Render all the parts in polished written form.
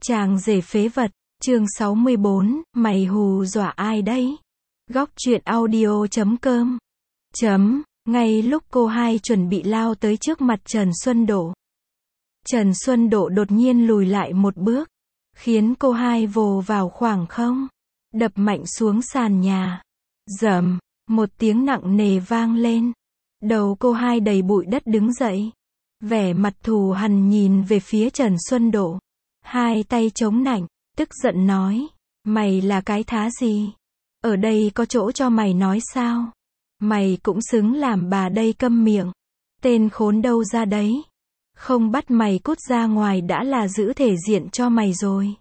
Chàng rể phế vật, chương 64, mày hù dọa ai đấy? Góc truyện audio.com. Ngay lúc cô hai chuẩn bị lao tới trước mặt Trần Xuân Độ, Trần Xuân Độ đột nhiên lùi lại một bước, khiến cô hai vồ vào khoảng không, đập mạnh xuống sàn nhà. Rầm, một tiếng nặng nề vang lên. Đầu cô hai đầy bụi đất đứng dậy, vẻ mặt thù hằn nhìn về phía Trần Xuân Độ, hai tay chống nạnh, tức giận nói, mày là cái thá gì? Ở đây có chỗ cho mày nói sao? Mày cũng xứng làm bà đây, câm miệng. Tên khốn đâu ra đấy? Không bắt mày cút ra ngoài đã là giữ thể diện cho mày rồi.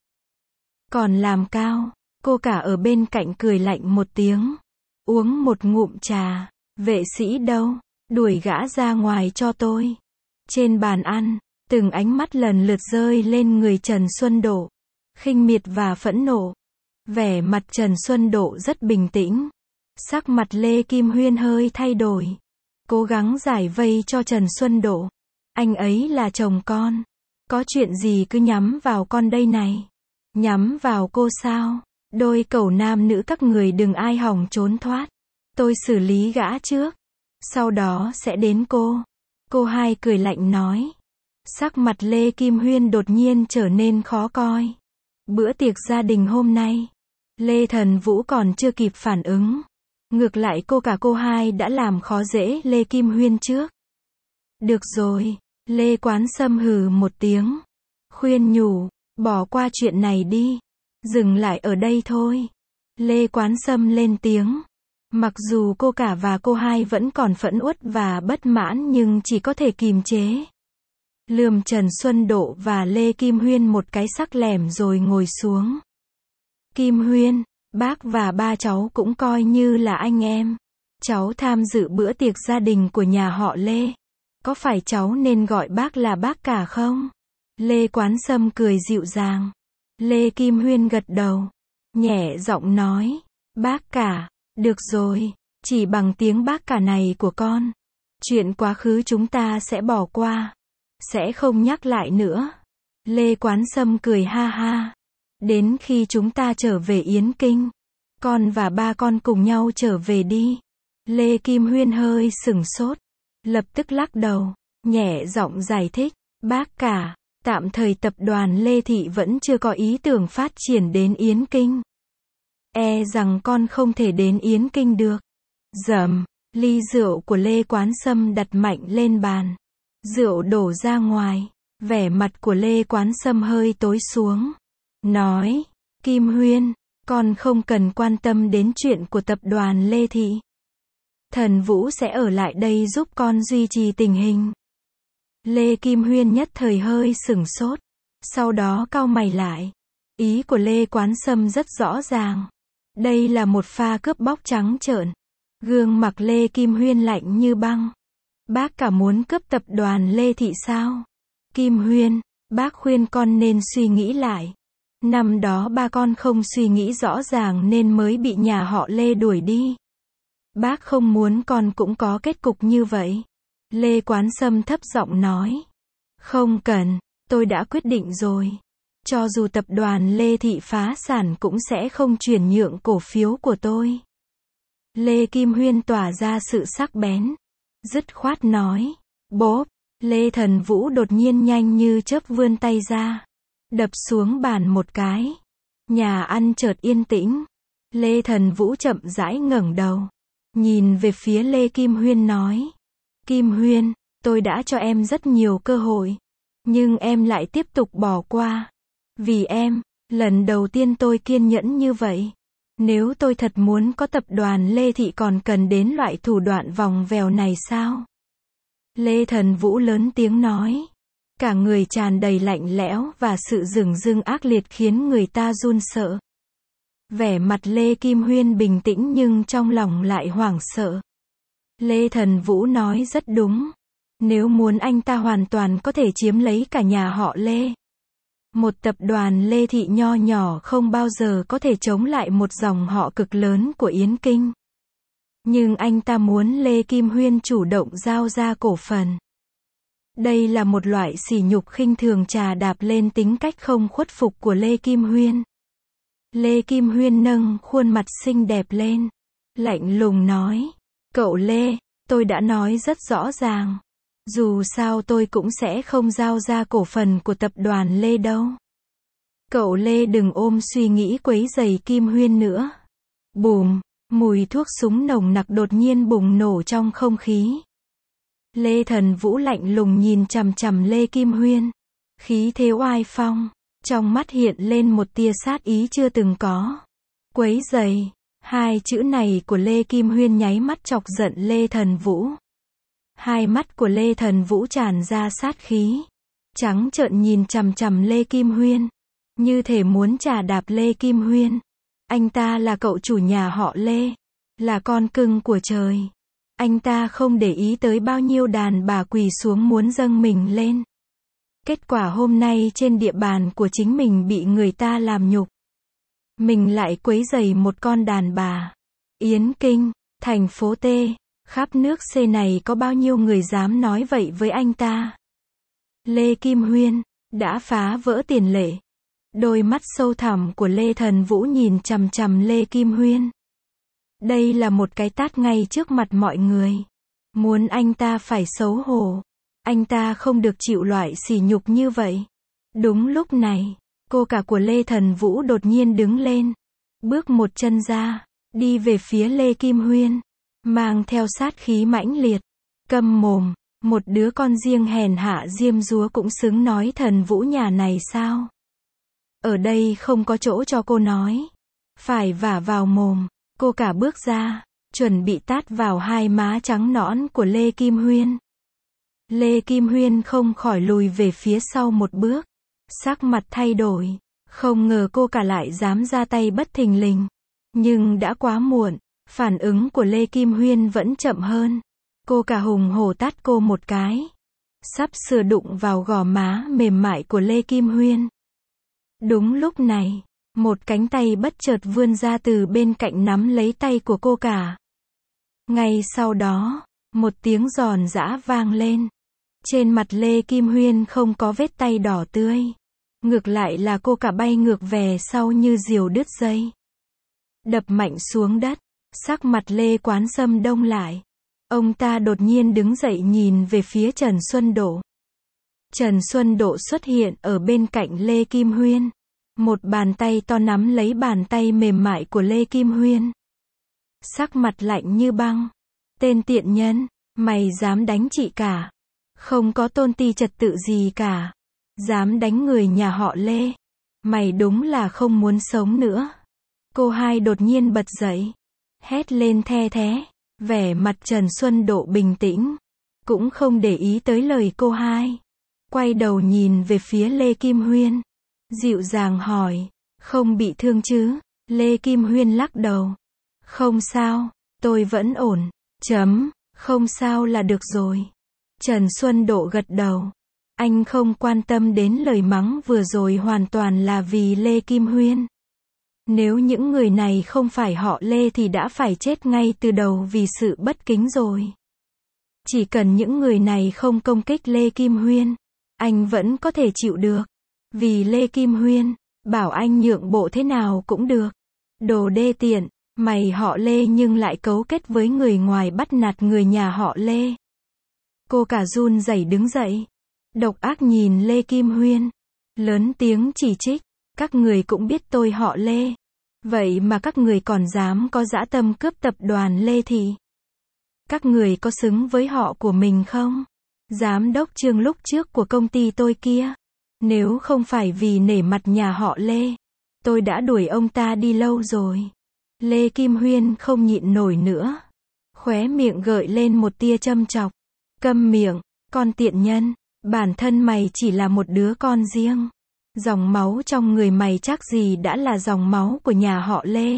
Còn làm cao, cô cả ở bên cạnh cười lạnh một tiếng. Uống một ngụm trà. Vệ sĩ đâu? Đuổi gã ra ngoài cho tôi. Trên bàn ăn, từng ánh mắt lần lượt rơi lên người Trần Xuân Độ, khinh miệt và phẫn nộ. Vẻ mặt Trần Xuân Độ rất bình tĩnh. Sắc mặt Lê Kim Huyên hơi thay đổi, cố gắng giải vây cho Trần Xuân Độ. Anh ấy là chồng con, có chuyện gì cứ nhắm vào con đây này. Nhắm vào cô sao? Đôi cẩu nam nữ các người đừng ai hòng trốn thoát. Tôi xử lý gã trước, sau đó sẽ đến cô. Cô hai cười lạnh nói. Sắc mặt Lê Kim Huyên đột nhiên trở nên khó coi. Bữa tiệc gia đình hôm nay, Lê Thần Vũ còn chưa kịp phản ứng. Ngược lại cô hai đã làm khó dễ Lê Kim Huyên trước. Được rồi, Lê Quán Sâm hừ một tiếng, khuyên nhủ, bỏ qua chuyện này đi, dừng lại ở đây thôi. Lê Quán Sâm lên tiếng. Mặc dù cô cả và cô hai vẫn còn phẫn uất và bất mãn nhưng chỉ có thể kìm chế. Lườm Trần Xuân Độ và Lê Kim Huyên một cái sắc lẻm rồi ngồi xuống. Kim Huyên, bác và ba cháu cũng coi như là anh em. Cháu tham dự bữa tiệc gia đình của nhà họ Lê. Có phải cháu nên gọi bác là bác cả không? Lê Quán Sâm cười dịu dàng. Lê Kim Huyên gật đầu, nhẹ giọng nói, bác cả, được rồi, chỉ bằng tiếng bác cả này của con. Chuyện quá khứ chúng ta sẽ bỏ qua, sẽ không nhắc lại nữa. Lê Quán Sâm cười ha ha. Đến khi chúng ta trở về Yến Kinh, con và ba con cùng nhau trở về đi. Lê Kim Huyên hơi sửng sốt, lập tức lắc đầu, nhẹ giọng giải thích, bác cả, tạm thời tập đoàn Lê Thị vẫn chưa có ý tưởng phát triển đến Yến Kinh. E rằng con không thể đến Yến Kinh được. Dầm, ly rượu của Lê Quán Sâm đặt mạnh lên bàn. Rượu đổ ra ngoài, vẻ mặt của Lê Quán Sâm hơi tối xuống. Nói, Kim Huyên, con không cần quan tâm đến chuyện của tập đoàn Lê Thị. Thần Vũ sẽ ở lại đây giúp con duy trì tình hình. Lê Kim Huyên nhất thời hơi sửng sốt, sau đó cau mày lại. Ý của Lê Quán Sâm rất rõ ràng. Đây là một pha cướp bóc trắng trợn. Gương mặt Lê Kim Huyên lạnh như băng. Bác cả muốn cướp tập đoàn Lê Thị sao? Kim Huyên, bác khuyên con nên suy nghĩ lại. Năm đó ba con không suy nghĩ rõ ràng nên mới bị nhà họ Lê đuổi đi. Bác không muốn con cũng có kết cục như vậy. Lê Quán Sâm thấp giọng nói. Không cần, tôi đã quyết định rồi. Cho dù tập đoàn Lê Thị phá sản cũng sẽ không chuyển nhượng cổ phiếu của tôi. Lê Kim Huyên tỏa ra sự sắc bén, dứt khoát nói. Bốp, Lê Thần Vũ đột nhiên nhanh như chớp vươn tay ra, đập xuống bàn một cái. Nhà ăn chợt yên tĩnh. Lê Thần Vũ chậm rãi ngẩng đầu, nhìn về phía Lê Kim Huyên nói. Kim Huyên, tôi đã cho em rất nhiều cơ hội, nhưng em lại tiếp tục bỏ qua. Vì em, lần đầu tiên tôi kiên nhẫn như vậy. Nếu tôi thật muốn có tập đoàn Lê Thị còn cần đến loại thủ đoạn vòng vèo này sao? Lê Thần Vũ lớn tiếng nói. Cả người tràn đầy lạnh lẽo và sự dửng dưng ác liệt khiến người ta run sợ. Vẻ mặt Lê Kim Huyên bình tĩnh nhưng trong lòng lại hoảng sợ. Lê Thần Vũ nói rất đúng. Nếu muốn anh ta hoàn toàn có thể chiếm lấy cả nhà họ Lê. Một tập đoàn Lê Thị nho nhỏ không bao giờ có thể chống lại một dòng họ cực lớn của Yến Kinh. Nhưng anh ta muốn Lê Kim Huyên chủ động giao ra cổ phần. Đây là một loại sỉ nhục khinh thường chà đạp lên tính cách không khuất phục của Lê Kim Huyên. Lê Kim Huyên nâng khuôn mặt xinh đẹp lên, lạnh lùng nói, cậu Lê, tôi đã nói rất rõ ràng. Dù sao tôi cũng sẽ không giao ra cổ phần của tập đoàn Lê đâu. Cậu Lê đừng ôm suy nghĩ quấy rầy Kim Huyên nữa. Bùm, mùi thuốc súng nồng nặc đột nhiên bùng nổ trong không khí. Lê Thần Vũ lạnh lùng nhìn chằm chằm Lê Kim Huyên. Khí thế oai phong, trong mắt hiện lên một tia sát ý chưa từng có. Quấy rầy, hai chữ này của Lê Kim Huyên nháy mắt chọc giận Lê Thần Vũ. Hai mắt của Lê Thần Vũ tràn ra sát khí, trắng trợn nhìn chằm chằm Lê Kim Huyên, như thể muốn chà đạp Lê Kim Huyên. Anh ta là cậu chủ nhà họ Lê, là con cưng của trời. Anh ta không để ý tới bao nhiêu đàn bà quỳ xuống muốn dâng mình lên. Kết quả hôm nay trên địa bàn của chính mình bị người ta làm nhục. Mình lại quấy rầy một con đàn bà. Yến Kinh, thành phố T, khắp nước C này có bao nhiêu người dám nói vậy với anh ta. Lê Kim Huyên đã phá vỡ tiền lệ. Đôi mắt sâu thẳm của Lê Thần Vũ nhìn chằm chằm Lê Kim Huyên. Đây là một cái tát ngay trước mặt mọi người. Muốn anh ta phải xấu hổ. Anh ta không được chịu loại sỉ nhục như vậy. Đúng lúc này, cô cả của Lê Thần Vũ đột nhiên đứng lên. Bước một chân ra, đi về phía Lê Kim Huyên. Mang theo sát khí mãnh liệt. Câm mồm, một đứa con riêng hèn hạ diêm dúa cũng xứng nói Thần Vũ nhà này sao? Ở đây không có chỗ cho cô nói. Phải vả vào mồm. Cô cả bước ra, chuẩn bị tát vào hai má trắng nõn của Lê Kim Huyên. Lê Kim Huyên không khỏi lùi về phía sau một bước. Sắc mặt thay đổi. Không ngờ cô cả lại dám ra tay bất thình lình. Nhưng đã quá muộn. Phản ứng của Lê Kim Huyên vẫn chậm hơn. Cô cả hùng hổ tát cô một cái. Sắp sửa đụng vào gò má mềm mại của Lê Kim Huyên. Đúng lúc này, một cánh tay bất chợt vươn ra từ bên cạnh nắm lấy tay của cô cả. Ngay sau đó, một tiếng giòn giã vang lên. Trên mặt Lê Kim Huyên không có vết tay đỏ tươi. Ngược lại là cô cả bay ngược về sau như diều đứt dây. Đập mạnh xuống đất, sắc mặt Lê Quán Sâm đông lại. Ông ta đột nhiên đứng dậy nhìn về phía Trần Xuân Độ. Trần Xuân Độ xuất hiện ở bên cạnh Lê Kim Huyên. Một bàn tay to nắm lấy bàn tay mềm mại của Lê Kim Huyên. Sắc mặt lạnh như băng. Tên tiện nhân, mày dám đánh chị cả. Không có tôn ti trật tự gì cả. Dám đánh người nhà họ Lê. Mày đúng là không muốn sống nữa. Cô hai đột nhiên bật dậy. Hét lên the thé. Vẻ mặt Trần Xuân Độ bình tĩnh. Cũng không để ý tới lời cô hai. Quay đầu nhìn về phía Lê Kim Huyên. Dịu dàng hỏi. Không bị thương chứ? Lê Kim Huyên lắc đầu. Không sao, tôi vẫn ổn. Không sao là được rồi. Trần Xuân Độ gật đầu. Anh không quan tâm đến lời mắng vừa rồi hoàn toàn là vì Lê Kim Huyên. Nếu những người này không phải họ Lê thì đã phải chết ngay từ đầu vì sự bất kính rồi. Chỉ cần những người này không công kích Lê Kim Huyên, anh vẫn có thể chịu được. Vì Lê Kim Huyên, bảo anh nhượng bộ thế nào cũng được. Đồ đê tiện, mày họ Lê nhưng lại cấu kết với người ngoài bắt nạt người nhà họ Lê. Cô cả run rẩy đứng dậy. Độc ác nhìn Lê Kim Huyên. Lớn tiếng chỉ trích. Các người cũng biết tôi họ Lê. Vậy mà các người còn dám có dã tâm cướp tập đoàn Lê thì. Các người có xứng với họ của mình không? Giám đốc Trương lúc trước của công ty tôi kia. Nếu không phải vì nể mặt nhà họ Lê, tôi đã đuổi ông ta đi lâu rồi. Lê Kim Huyên không nhịn nổi nữa. Khóe miệng gợi lên một tia châm chọc. Câm miệng, con tiện nhân. Bản thân mày chỉ là một đứa con riêng. Dòng máu trong người mày chắc gì đã là dòng máu của nhà họ Lê.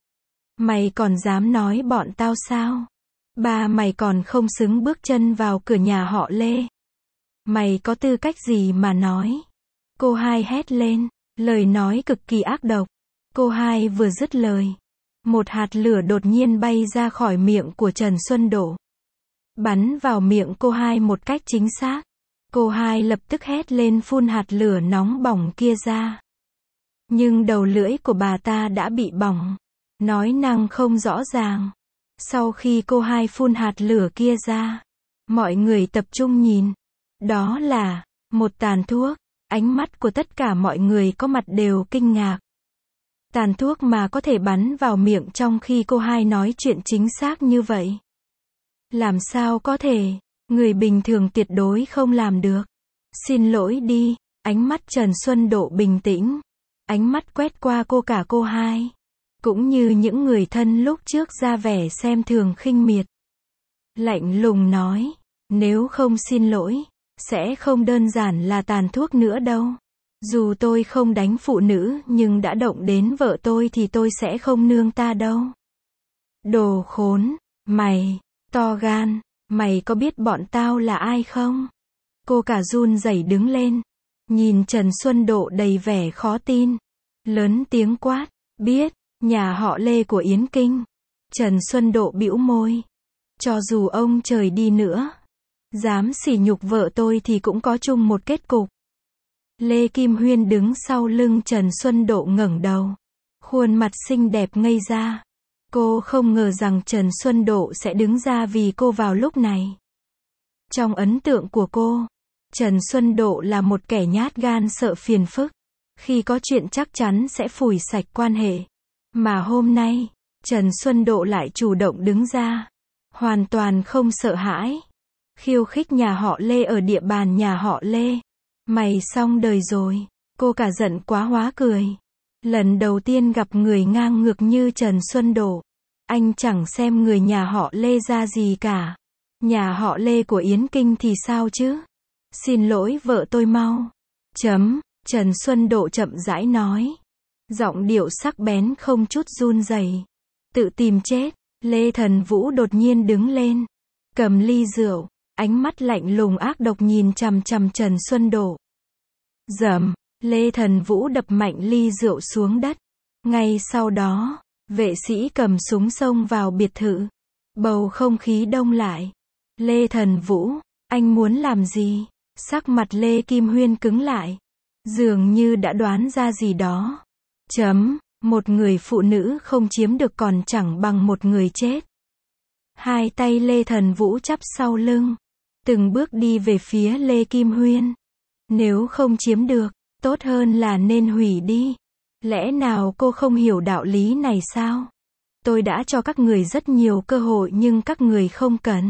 Mày còn dám nói bọn tao sao? Ba mày còn không xứng bước chân vào cửa nhà họ Lê. Mày có tư cách gì mà nói? Cô hai hét lên, lời nói cực kỳ ác độc. Cô hai vừa dứt lời, một hạt lửa đột nhiên bay ra khỏi miệng của Trần Xuân Độ. Bắn vào miệng cô hai một cách chính xác. Cô hai lập tức hét lên phun hạt lửa nóng bỏng kia ra. Nhưng đầu lưỡi của bà ta đã bị bỏng, nói năng không rõ ràng. Sau khi cô hai phun hạt lửa kia ra, mọi người tập trung nhìn. Đó là một tàn thuốc. Ánh mắt của tất cả mọi người có mặt đều kinh ngạc. Tàn thuốc mà có thể bắn vào miệng trong khi cô hai nói chuyện chính xác như vậy. Làm sao có thể? Người bình thường tuyệt đối không làm được. Xin lỗi đi. Ánh mắt Trần Xuân Độ bình tĩnh. Ánh mắt quét qua cả cô hai. Cũng như những người thân lúc trước ra vẻ xem thường khinh miệt. Lạnh lùng nói. Nếu không xin lỗi, sẽ không đơn giản là tàn thuốc nữa đâu. Dù tôi không đánh phụ nữ nhưng đã động đến vợ tôi thì tôi sẽ không nương ta đâu. Đồ khốn, mày, to gan, mày có biết bọn tao là ai không? Cô cả run rẩy đứng lên, nhìn Trần Xuân Độ đầy vẻ khó tin, lớn tiếng quát, biết, nhà họ Lê của Yến Kinh. Trần Xuân Độ bĩu môi, cho dù ông trời đi nữa, dám sỉ nhục vợ tôi thì cũng có chung một kết cục. Lê Kim Huyên đứng sau lưng Trần Xuân Độ ngẩng đầu, khuôn mặt xinh đẹp ngây ra. Cô không ngờ rằng Trần Xuân Độ sẽ đứng ra vì cô vào lúc này. Trong ấn tượng của cô, Trần Xuân Độ là một kẻ nhát gan sợ phiền phức. Khi có chuyện chắc chắn sẽ phủi sạch quan hệ. Mà hôm nay, Trần Xuân Độ lại chủ động đứng ra. Hoàn toàn không sợ hãi. Khiêu khích nhà họ Lê ở địa bàn nhà họ Lê. Mày xong đời rồi. Cô cả giận quá hóa cười. Lần đầu tiên gặp người ngang ngược như Trần Xuân Độ. Anh chẳng xem người nhà họ Lê ra gì cả. Nhà họ Lê của Yến Kinh thì sao chứ? Xin lỗi vợ tôi mau. Trần Xuân Độ chậm rãi nói. Giọng điệu sắc bén không chút run rẩy. Tự tìm chết. Lê Thần Vũ đột nhiên đứng lên. Cầm ly rượu. Ánh mắt lạnh lùng ác độc nhìn chằm chằm Trần Xuân Độ. Dầm. Lê Thần Vũ đập mạnh ly rượu xuống đất. Ngay sau đó, vệ sĩ cầm súng xông vào biệt thự. Bầu không khí đông lại. Lê Thần Vũ, anh muốn làm gì? Sắc mặt Lê Kim Huyên cứng lại. Dường như đã đoán ra gì đó. Một người phụ nữ không chiếm được còn chẳng bằng một người chết. Hai tay Lê Thần Vũ chắp sau lưng. Từng bước đi về phía Lê Kim Huyên. Nếu không chiếm được, tốt hơn là nên hủy đi. Lẽ nào cô không hiểu đạo lý này sao? Tôi đã cho các người rất nhiều cơ hội nhưng các người không cần.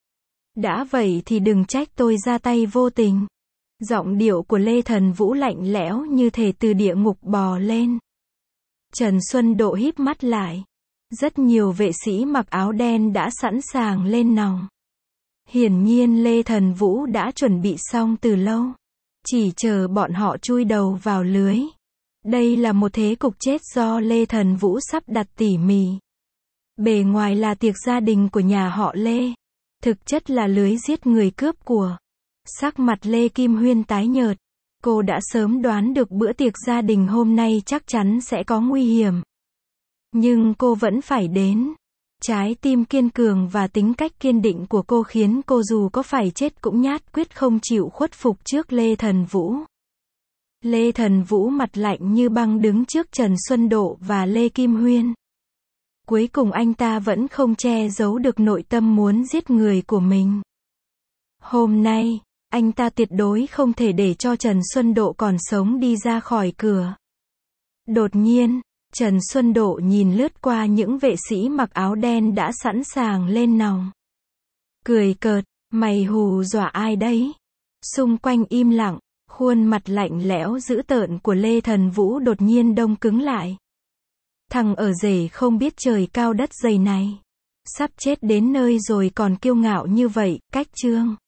Đã vậy thì đừng trách tôi ra tay vô tình. Giọng điệu của Lê Thần Vũ lạnh lẽo như thể từ địa ngục bò lên. Trần Xuân Độ híp mắt lại. Rất nhiều vệ sĩ mặc áo đen đã sẵn sàng lên nòng. Hiển nhiên Lê Thần Vũ đã chuẩn bị xong từ lâu. Chỉ chờ bọn họ chui đầu vào lưới. Đây là một thế cục chết do Lê Thần Vũ sắp đặt tỉ mỉ. Bề ngoài là tiệc gia đình của nhà họ Lê. Thực chất là lưới giết người cướp của. Sắc mặt Lê Kim Huyên tái nhợt. Cô đã sớm đoán được bữa tiệc gia đình hôm nay chắc chắn sẽ có nguy hiểm. Nhưng cô vẫn phải đến. Trái tim kiên cường và tính cách kiên định của cô khiến cô dù có phải chết cũng nhát quyết không chịu khuất phục trước Lê Thần Vũ. Lê Thần Vũ mặt lạnh như băng đứng trước Trần Xuân Độ và Lê Kim Huyên. Cuối cùng anh ta vẫn không che giấu được nội tâm muốn giết người của mình. Hôm nay, anh ta tuyệt đối không thể để cho Trần Xuân Độ còn sống đi ra khỏi cửa. Đột nhiên, Trần Xuân Độ nhìn lướt qua những vệ sĩ mặc áo đen đã sẵn sàng lên nòng. Cười cợt, mày hù dọa ai đấy? Xung quanh im lặng, khuôn mặt lạnh lẽo dữ tợn của Lê Thần Vũ đột nhiên đông cứng lại. Thằng ở rể không biết trời cao đất dày này. Sắp chết đến nơi rồi còn kiêu ngạo như vậy, cách trương.